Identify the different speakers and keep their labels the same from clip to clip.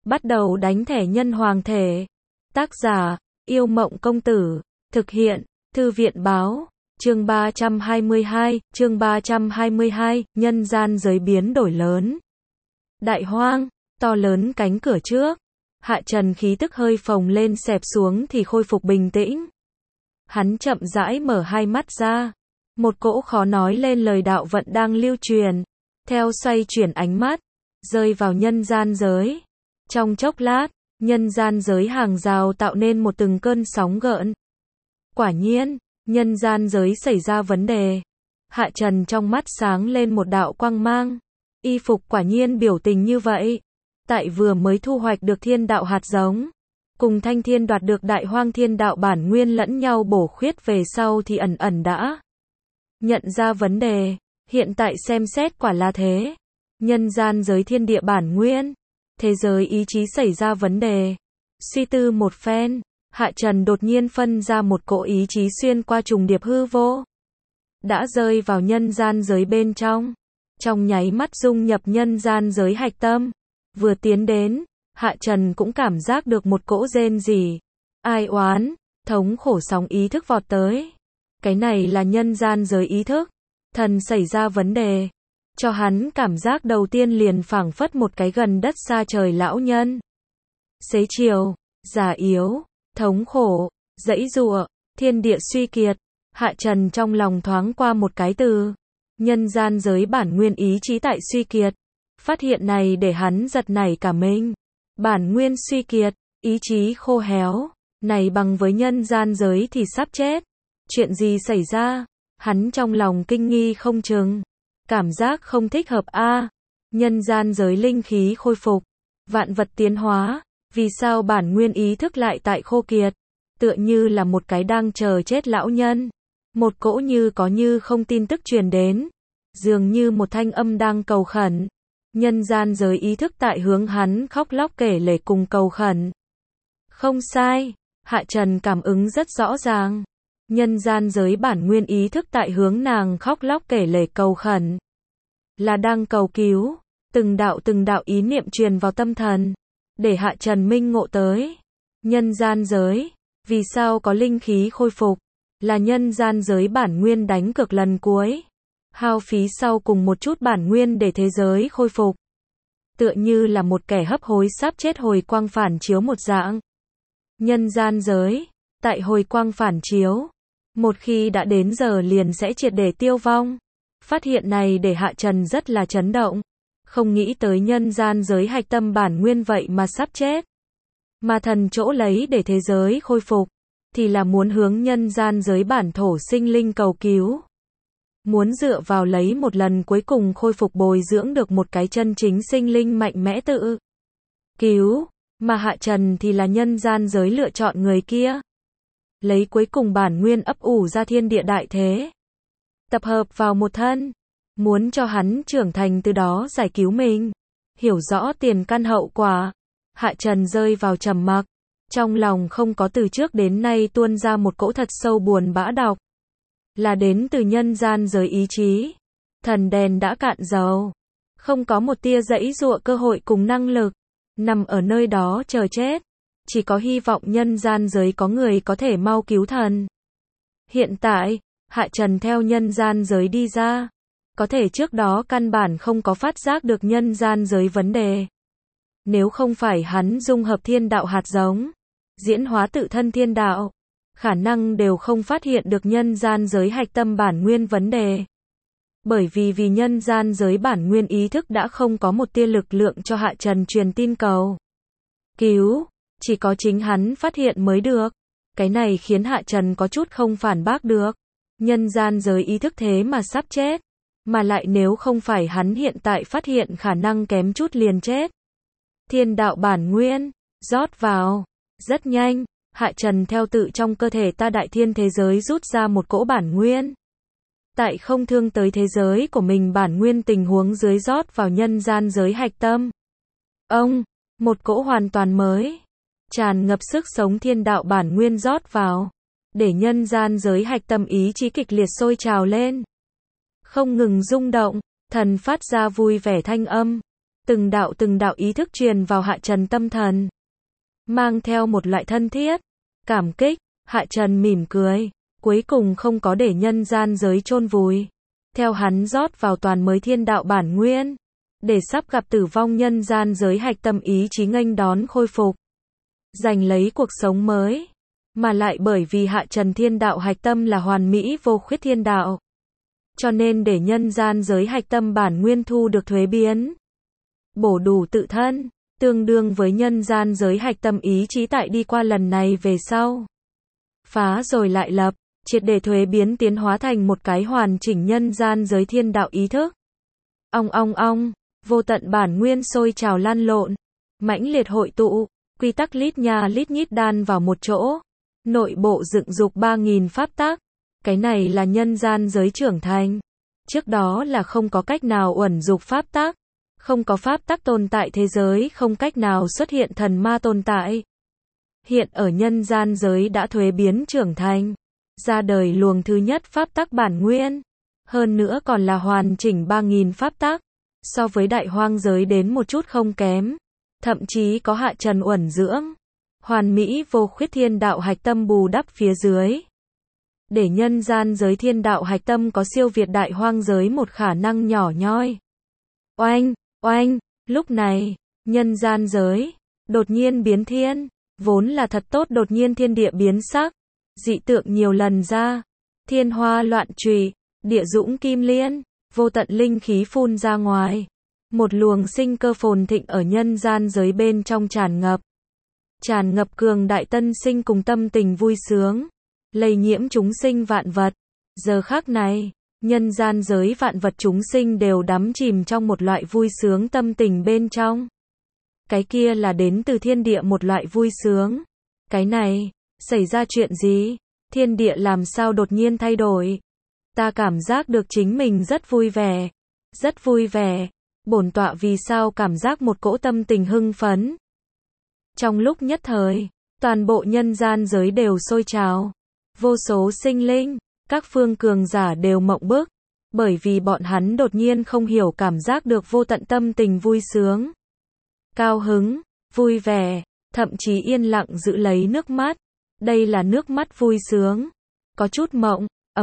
Speaker 1: Bắt đầu đánh thẻ nhân hoàng thể. Tác giả, Yêu Mộng Công Tử. Thực hiện, Thư viện Báo. Chương 322, nhân gian giới biến đổi lớn. Đại hoang, to lớn cánh cửa trước. Hạ Trần khí tức hơi phồng lên xẹp xuống thì khôi phục bình tĩnh. Hắn chậm rãi mở hai mắt ra. Một cỗ khó nói lên lời đạo vận đang lưu truyền. Theo xoay chuyển ánh mắt, rơi vào nhân gian giới. Trong chốc lát, nhân gian giới hàng rào tạo nên một từng cơn sóng gợn. Quả nhiên, nhân gian giới xảy ra vấn đề. Hạ Trần trong mắt sáng lên một đạo quang mang. Y phục quả nhiên biểu tình như vậy. Tại vừa mới thu hoạch được thiên đạo hạt giống, cùng Thanh Thiên đoạt được đại hoang thiên đạo bản nguyên lẫn nhau bổ khuyết về sau thì ẩn ẩn đã nhận ra vấn đề. Hiện tại xem xét quả là thế. Nhân gian giới thiên địa bản nguyên, thế giới ý chí xảy ra vấn đề. Suy tư một phen, Hạ Trần đột nhiên phân ra một cỗ ý chí xuyên qua trùng điệp hư vô. Đã rơi vào nhân gian giới bên trong. Trong nháy mắt dung nhập nhân gian giới hạch tâm. Vừa tiến đến, Hạ Trần cũng cảm giác được một cỗ rên rỉ, ai oán, thống khổ sóng ý thức vọt tới. Cái này là nhân gian giới ý thức. Thần xảy ra vấn đề. Cho hắn cảm giác đầu tiên liền phảng phất một cái gần đất xa trời lão nhân. Xế chiều, già yếu, thống khổ, giãy giụa, thiên địa suy kiệt. Hạ Trần trong lòng thoáng qua một cái từ. Nhân gian giới bản nguyên ý chí tại suy kiệt. Phát hiện này để hắn giật nảy cả mình. Bản nguyên suy kiệt, ý chí khô héo. Này bằng với nhân gian giới thì sắp chết. Chuyện gì xảy ra? Hắn trong lòng kinh nghi không chừng. Cảm giác không thích hợp a. Nhân gian giới linh khí khôi phục. Vạn vật tiến hóa. Vì sao bản nguyên ý thức lại tại khô kiệt? Tựa như là một cái đang chờ chết lão nhân. Một cỗ như có như không tin tức truyền đến. Dường như một thanh âm đang cầu khẩn. Nhân gian giới ý thức tại hướng hắn khóc lóc kể lể cùng cầu khẩn. Không sai, Hạ Trần cảm ứng rất rõ ràng. Nhân gian giới bản nguyên ý thức tại hướng nàng khóc lóc kể lể cầu khẩn. Là đang cầu cứu. Từng đạo ý niệm truyền vào tâm thần. Để Hạ Trần minh ngộ tới. Nhân gian giới. Vì sao có linh khí khôi phục? Là nhân gian giới bản nguyên đánh cược lần cuối. Hao phí sau cùng một chút bản nguyên để thế giới khôi phục. Tựa như là một kẻ hấp hối sắp chết hồi quang phản chiếu một dạng. Nhân gian giới. Tại hồi quang phản chiếu. Một khi đã đến giờ liền sẽ triệt để tiêu vong. Phát hiện này để Hạ Trần rất là chấn động. Không nghĩ tới nhân gian giới hạch tâm bản nguyên vậy mà sắp chết. Mà thần chỗ lấy để thế giới khôi phục. Thì là muốn hướng nhân gian giới bản thổ sinh linh cầu cứu. Muốn dựa vào lấy một lần cuối cùng khôi phục bồi dưỡng được một cái chân chính sinh linh mạnh mẽ tự cứu. Mà Hạ Trần thì là nhân gian giới lựa chọn người kia. Lấy cuối cùng bản nguyên ấp ủ ra thiên địa đại thế. Tập hợp vào một thân. Muốn cho hắn trưởng thành từ đó giải cứu mình. Hiểu rõ tiền căn hậu quả. Hạ Trần rơi vào trầm mặc. Trong lòng không có từ trước đến nay tuôn ra một cỗ thật sâu buồn bã độc. Là đến từ nhân gian giới ý chí. Thần đèn đã cạn dầu. Không có một tia giãy giụa cơ hội cùng năng lực. Nằm ở nơi đó chờ chết. Chỉ có hy vọng nhân gian giới có người có thể mau cứu thần. Hiện tại, Hạ Trần theo nhân gian giới đi ra. Có thể trước đó căn bản không có phát giác được nhân gian giới vấn đề. Nếu không phải hắn dung hợp thiên đạo hạt giống. Diễn hóa tự thân thiên đạo. Khả năng đều không phát hiện được nhân gian giới hạch tâm bản nguyên vấn đề. Bởi vì nhân gian giới bản nguyên ý thức đã không có một tia lực lượng cho Hạ Trần truyền tin cầu cứu. Chỉ có chính hắn phát hiện mới được. Cái này khiến Hạ Trần có chút không phản bác được. Nhân gian giới ý thức thế mà sắp chết. Mà lại nếu không phải hắn hiện tại phát hiện khả năng kém chút liền chết. Thiên đạo bản nguyên, rót vào. Rất nhanh, Hạ Trần theo tự trong cơ thể ta đại thiên thế giới rút ra một cỗ bản nguyên. Tại không thương tới thế giới của mình bản nguyên tình huống dưới rót vào nhân gian giới hạch tâm. Một cỗ hoàn toàn mới. Tràn ngập sức sống thiên đạo bản nguyên rót vào. Để nhân gian giới hạch tâm ý chí kịch liệt sôi trào lên. Không ngừng rung động, thần phát ra vui vẻ thanh âm. từng đạo ý thức truyền vào Hạ Trần tâm thần. Mang theo một loại thân thiết, cảm kích, Hạ Trần mỉm cười, cuối cùng không có để nhân gian giới chôn vùi. Theo hắn rót vào toàn mới thiên đạo bản nguyên, để sắp gặp tử vong nhân gian giới hạch tâm ý chí nghênh đón khôi phục, giành lấy cuộc sống mới, mà lại bởi vì Hạ Trần thiên đạo hạch tâm là hoàn mỹ vô khuyết thiên đạo, cho nên để nhân gian giới hạch tâm bản nguyên thu được thuế biến, bổ đủ tự thân, tương đương với nhân gian giới hạch tâm ý chí tại đi qua lần này về sau, phá rồi lại lập, triệt để thuế biến tiến hóa thành một cái hoàn chỉnh nhân gian giới thiên đạo ý thức. Ong, vô tận bản nguyên sôi trào lan lộn, mãnh liệt hội tụ, quy tắc lít nha lít nhít đan vào một chỗ, nội bộ dựng dục 3.000 pháp tắc, cái này là nhân gian giới trưởng thành. Trước đó là không có cách nào uẩn dục pháp tắc, không có pháp tắc tồn tại thế giới, không cách nào xuất hiện thần ma tồn tại. Hiện ở nhân gian giới đã thuế biến trưởng thành, ra đời luồng thứ nhất pháp tắc bản nguyên, hơn nữa còn là hoàn chỉnh 3.000 pháp tắc, so với đại hoang giới đến một chút không kém, thậm chí có Hạ Trần uẩn dưỡng, hoàn mỹ vô khuyết thiên đạo hạch tâm bù đắp phía dưới, để nhân gian giới thiên đạo hạch tâm có siêu việt đại hoang giới một khả năng nhỏ nhoi. Oanh, lúc này, nhân gian giới đột nhiên biến thiên, vốn là thật tốt đột nhiên thiên địa biến sắc, dị tượng nhiều lần ra, thiên hoa loạn trùy, địa dũng kim liên, vô tận linh khí phun ra ngoài, một luồng sinh cơ phồn thịnh ở nhân gian giới bên trong tràn ngập cường đại tân sinh cùng tâm tình vui sướng, lây nhiễm chúng sinh vạn vật. Giờ khắc này, nhân gian giới vạn vật chúng sinh đều đắm chìm trong một loại vui sướng tâm tình bên trong. Cái kia là đến từ thiên địa một loại vui sướng. Cái này, xảy ra chuyện gì? Thiên địa làm sao đột nhiên thay đổi? Ta cảm giác được chính mình rất vui vẻ. Rất vui vẻ. Bổn tọa vì sao cảm giác một cỗ tâm tình hưng phấn? Trong lúc nhất thời, toàn bộ nhân gian giới đều sôi trào. Vô số sinh linh, các phương cường giả đều mộng bức, bởi vì bọn hắn đột nhiên không hiểu cảm giác được vô tận tâm tình vui sướng, cao hứng, vui vẻ, thậm chí yên lặng giữ lấy nước mắt. Đây là nước mắt vui sướng, có chút mộng.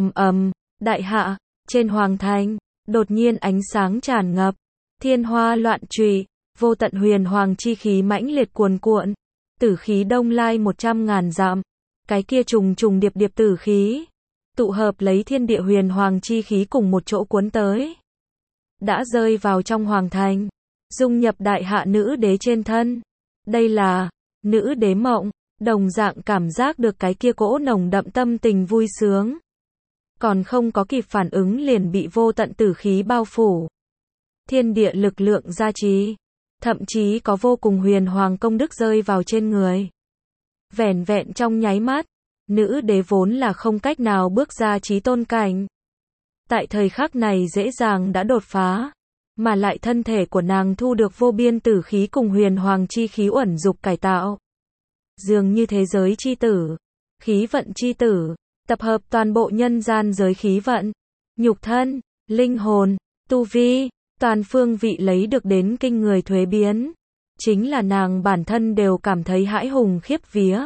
Speaker 1: Đại hạ, trên hoàng thành, đột nhiên ánh sáng tràn ngập, thiên hoa loạn trùy, vô tận huyền hoàng chi khí mãnh liệt cuồn cuộn, tử khí đông lai 100.000 dặm, cái kia trùng trùng điệp điệp tử khí, tụ hợp lấy thiên địa huyền hoàng chi khí cùng một chỗ cuốn tới, đã rơi vào trong hoàng thành, dung nhập đại hạ nữ đế trên thân. Đây là nữ đế mộng, đồng dạng cảm giác được cái kia cỗ nồng đậm tâm tình vui sướng, còn không có kịp phản ứng liền bị vô tận tử khí bao phủ, thiên địa lực lượng gia trì, thậm chí có vô cùng huyền hoàng công đức rơi vào trên người. Vẻn vẹn trong nháy mắt, nữ đế vốn là không cách nào bước ra chí tôn cảnh, tại thời khắc này dễ dàng đã đột phá, mà lại thân thể của nàng thu được vô biên tử khí cùng huyền hoàng chi khí uẩn dục cải tạo. Dường như thế giới chi tử, khí vận chi tử, tập hợp toàn bộ nhân gian giới khí vận, nhục thân, linh hồn, tu vi, toàn phương vị lấy được đến kinh người thuế biến. Chính là nàng bản thân đều cảm thấy hãi hùng khiếp vía.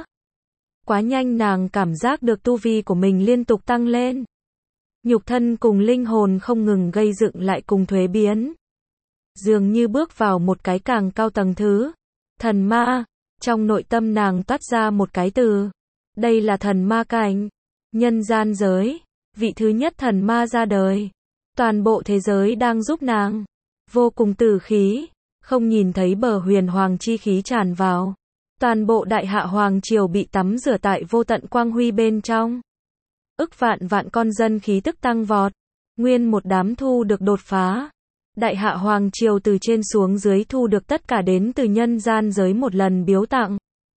Speaker 1: Quá nhanh nàng cảm giác được tu vi của mình liên tục tăng lên. Nhục thân cùng linh hồn không ngừng gây dựng lại cùng thuế biến. Dường như bước vào một cái càng cao tầng thứ. Thần ma, trong nội tâm nàng toát ra một cái từ. Đây là thần ma cảnh. Nhân gian giới, vị thứ nhất thần ma ra đời. Toàn bộ thế giới đang giúp nàng. Vô cùng tử khí, không nhìn thấy bờ huyền hoàng chi khí tràn vào. Toàn bộ đại hạ hoàng triều bị tắm rửa tại vô tận quang huy bên trong. Ức vạn con dân khí tức tăng vọt. Nguyên một đám thu được đột phá. Đại hạ hoàng triều từ trên xuống dưới thu được tất cả đến từ nhân gian giới một lần biếu tặng.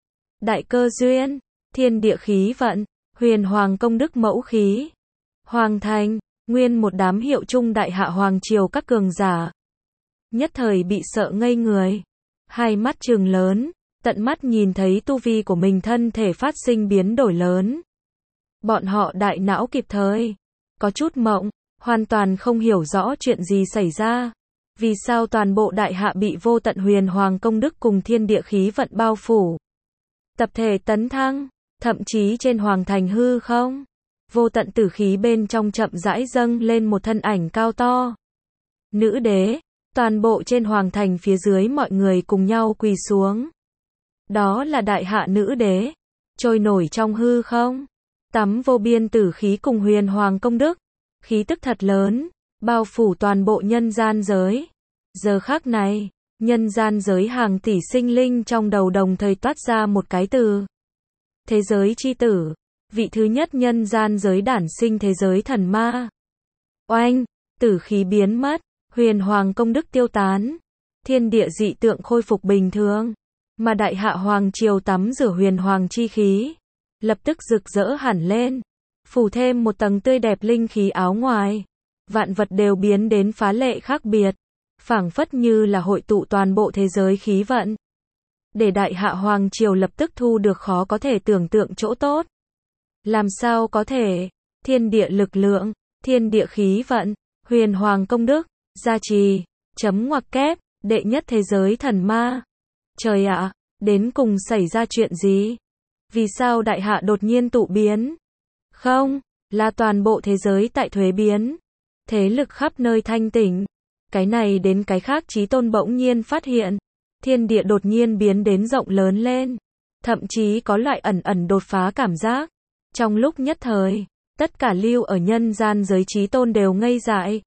Speaker 1: Đại cơ duyên, thiên địa khí vận, huyền hoàng công đức mẫu khí. Hoàng thành, nguyên một đám hiệu chung đại hạ hoàng triều các cường giả. Nhất thời bị sợ ngây người. Hai mắt trừng lớn, tận mắt nhìn thấy tu vi của mình thân thể phát sinh biến đổi lớn. Bọn họ đại não kịp thời, có chút mộng, hoàn toàn không hiểu rõ chuyện gì xảy ra. Vì sao toàn bộ đại hạ bị vô tận huyền hoàng công đức cùng thiên địa khí vận bao phủ? Tập thể tấn thăng, thậm chí trên hoàng thành hư không? Vô tận tử khí bên trong chậm rãi dâng lên một thân ảnh cao to. Nữ đế, toàn bộ trên hoàng thành phía dưới mọi người cùng nhau quỳ xuống. Đó là đại hạ nữ đế, trôi nổi trong hư không, tắm vô biên tử khí cùng huyền hoàng công đức, khí tức thật lớn, bao phủ toàn bộ nhân gian giới. Giờ khắc này, nhân gian giới hàng tỷ sinh linh trong đầu đồng thời toát ra một cái từ. Thế giới chi tử, vị thứ nhất nhân gian giới đản sinh thế giới thần ma. Oanh, tử khí biến mất, huyền hoàng công đức tiêu tán, thiên địa dị tượng khôi phục bình thường, mà đại hạ hoàng triều tắm rửa huyền hoàng chi khí, lập tức rực rỡ hẳn lên, phủ thêm một tầng tươi đẹp linh khí áo ngoài, vạn vật đều biến đến phá lệ khác biệt, phảng phất như là hội tụ toàn bộ thế giới khí vận, để đại hạ hoàng triều lập tức thu được khó có thể tưởng tượng chỗ tốt. Làm sao có thể? Thiên địa lực lượng, thiên địa khí vận, huyền hoàng công đức, gia trì, chấm ngoặc kép, đệ nhất thế giới thần ma. Trời ạ, đến cùng xảy ra chuyện gì? Vì sao đại hạ đột nhiên tụ biến? Không, là toàn bộ thế giới tại thuế biến. Thế lực khắp nơi thanh tỉnh. Cái này đến cái khác Chí Tôn bỗng nhiên phát hiện. Thiên địa đột nhiên biến đến rộng lớn lên. Thậm chí có loại ẩn ẩn đột phá cảm giác. Trong lúc nhất thời, tất cả lưu ở nhân gian giới Chí Tôn đều ngây dại.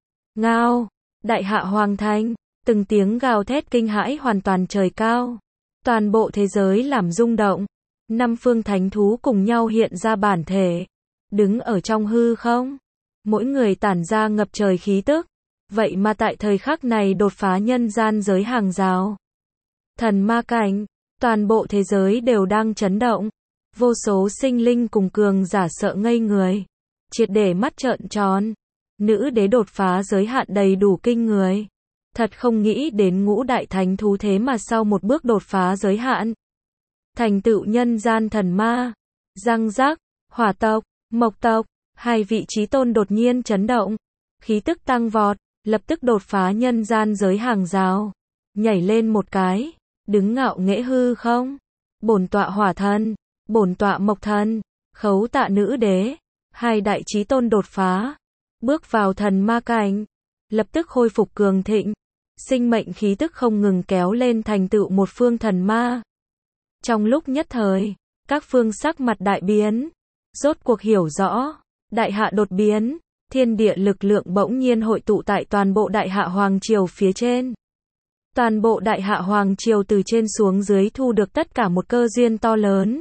Speaker 1: Ngao, đại hạ hoàng thành, từng tiếng gào thét kinh hãi hoàn toàn trời cao. Toàn bộ thế giới làm rung động. Năm phương thánh thú cùng nhau hiện ra bản thể. Đứng ở trong hư không. Mỗi người tản ra ngập trời khí tức. Vậy mà tại thời khắc này đột phá nhân gian giới hàng rào. Thần ma cảnh, toàn bộ thế giới đều đang chấn động. Vô số sinh linh cùng cường giả sợ ngây người. Triệt để mắt trợn tròn. Nữ đế đột phá giới hạn đầy đủ kinh người. Thật không nghĩ đến ngũ đại thánh thú thế mà sau một bước đột phá giới hạn. Thành tựu nhân gian thần ma. Răng rắc, hỏa tộc, mộc tộc, hai vị Chí Tôn đột nhiên chấn động. Khí tức tăng vọt, lập tức đột phá nhân gian giới hàng rào. Nhảy lên một cái, đứng ngạo nghễ hư không. Bổn tọa hỏa thần, bổn tọa mộc thần, khấu tạ nữ đế. Hai đại Chí Tôn đột phá. Bước vào thần ma cảnh. Lập tức khôi phục cường thịnh. Sinh mệnh khí tức không ngừng kéo lên thành tựu một phương thần ma. Trong lúc nhất thời, các phương sắc mặt đại biến. Rốt cuộc hiểu rõ, đại hạ đột biến, thiên địa lực lượng bỗng nhiên hội tụ tại toàn bộ đại hạ hoàng triều phía trên. Toàn bộ đại hạ hoàng triều từ trên xuống dưới thu được tất cả một cơ duyên to lớn.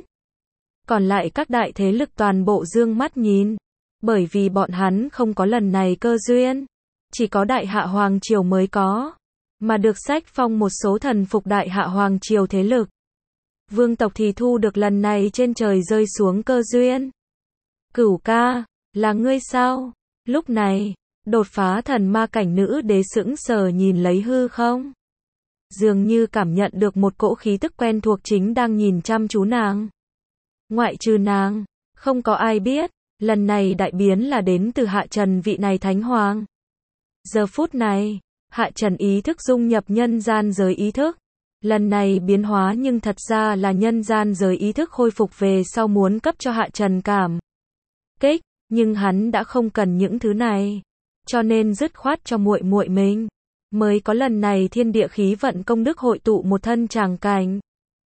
Speaker 1: Còn lại các đại thế lực toàn bộ dương mắt nhìn, bởi vì bọn hắn không có lần này cơ duyên, chỉ có đại hạ hoàng triều mới có, mà được sách phong một số thần phục đại hạ hoàng triều thế lực. Vương tộc thì thu được lần này trên trời rơi xuống cơ duyên. Cửu ca, là ngươi sao? Lúc này, đột phá thần ma cảnh nữ đế sững sờ nhìn lấy hư không. Dường như cảm nhận được một cỗ khí tức quen thuộc chính đang nhìn chăm chú nàng. Ngoại trừ nàng, không có ai biết, lần này đại biến là đến từ Hạ Trần vị này thánh hoàng. Giờ phút này, Hạ Trần ý thức dung nhập nhân gian giới ý thức. Lần này biến hóa nhưng thật ra là nhân gian giới ý thức khôi phục về sau muốn cấp cho Hạ Trần cảm kích, nhưng hắn đã không cần những thứ này, cho nên dứt khoát cho muội muội mình, mới có lần này thiên địa khí vận công đức hội tụ một thân tràng cảnh.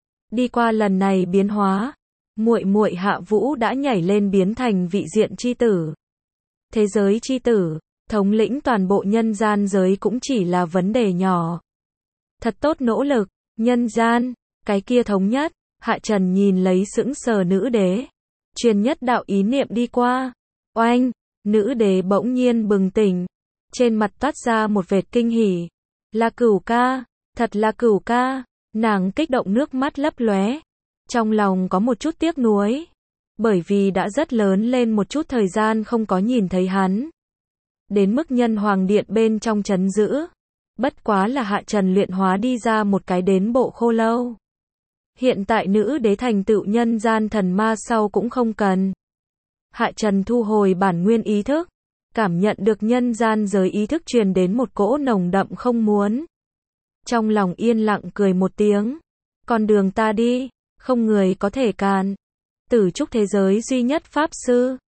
Speaker 1: Đi qua lần này biến hóa, muội muội Hạ Vũ đã nhảy lên biến thành vị diện chi tử. Thế giới chi tử, thống lĩnh toàn bộ nhân gian giới cũng chỉ là vấn đề nhỏ. Thật tốt nỗ lực, nhân gian, cái kia thống nhất. Hạ Trần nhìn lấy sững sờ nữ đế, truyền nhất đạo ý niệm đi qua. Oanh, nữ đế bỗng nhiên bừng tỉnh, trên mặt toát ra một vệt kinh hỉ. Là Cửu ca, thật là Cửu ca. Nàng kích động nước mắt lấp lóe, trong lòng có một chút tiếc nuối, bởi vì đã rất lớn lên một chút thời gian không có nhìn thấy hắn. Đến mức nhân hoàng điện bên trong trấn giữ, bất quá là Hạ Trần luyện hóa đi ra một cái đến bộ khô lâu. Hiện tại nữ đế thành tựu nhân gian thần ma sau cũng không cần. Hạ Trần thu hồi bản nguyên ý thức, cảm nhận được nhân gian giới ý thức truyền đến một cỗ nồng đậm không muốn. Trong lòng yên lặng cười một tiếng. Con đường ta đi, không người có thể cản. Tử trúc thế giới duy nhất Pháp Sư.